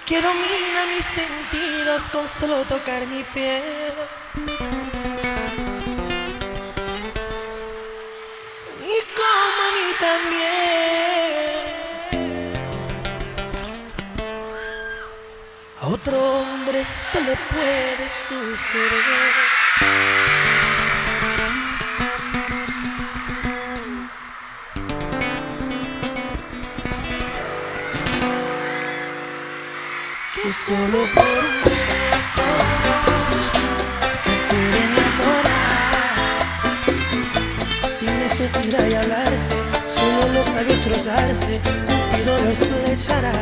que domina mis sentidos con solo tocar mi piel. Y como a mí también, a otro hombre esto le puede suceder. Que solo por un beso se puede enamorar, sin necesidad de hablarse, solo los labios rozarse, Cupido los flechará.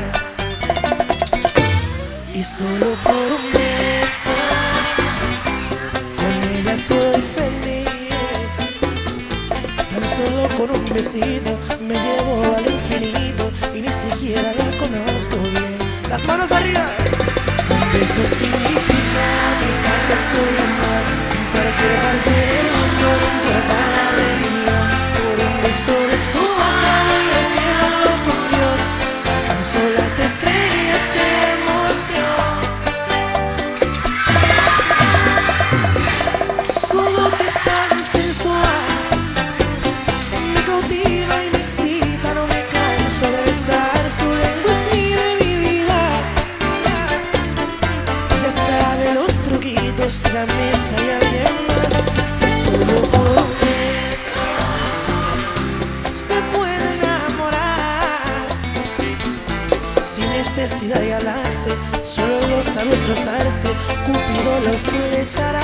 Y solo por un beso, con ella soy feliz. Tan solo con un besito me llevo al infinito y ni siquiera la conozco bien. Las manos arriba. Un beso significa amistad, sexo y amor. En cualquier parte del mundo, no importa la religión. Por un beso de su boca voy al cielo con Dios. Alcanzo las estrellas de emoción. Su boca es tan sensual, me cautiva y me excita, no me canso de besar. Su lengua es mi debilidad. Ya sabe los truquitos de la mesa y alguien más. Que solo por un beso se puede enamorar, sin necesidad de hablarse, solo los labios rozarse, Cupido los flechará.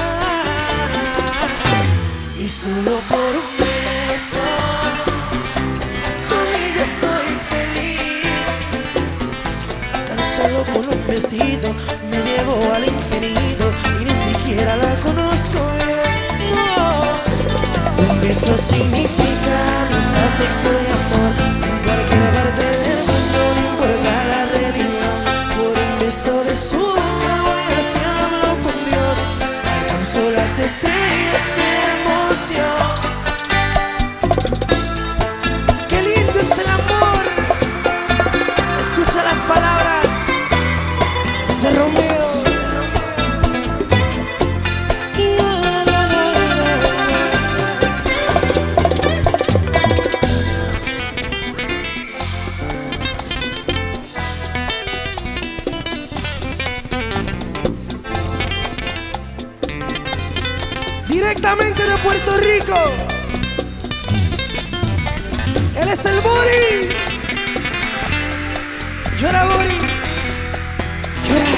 Y solo por un beso, con ella soy feliz. Tan solo con un besito me llevo al infinito y ni siquiera la conozco bien. No. Un beso significa amistad, sexo y amor. En cualquier parte del mundo, no importa la religión. Por un beso de su boca voy al cielo, hablo con Dios. Alcanzo las estrellas de emoción. Qué lindo es el amor. Escucha las palabras de Romeo. Directamente de Puerto Rico, él es el Bori. Llora, Bori, llora.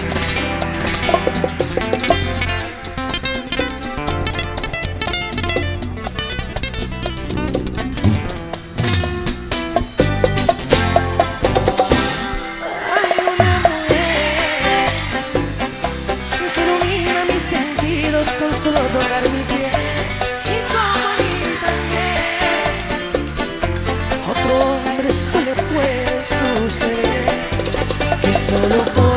Hay una mujer que domina mis sentidos con solo tocar mi piel. Y como a mí también, a otro hombre esto le puede suceder. Que solo por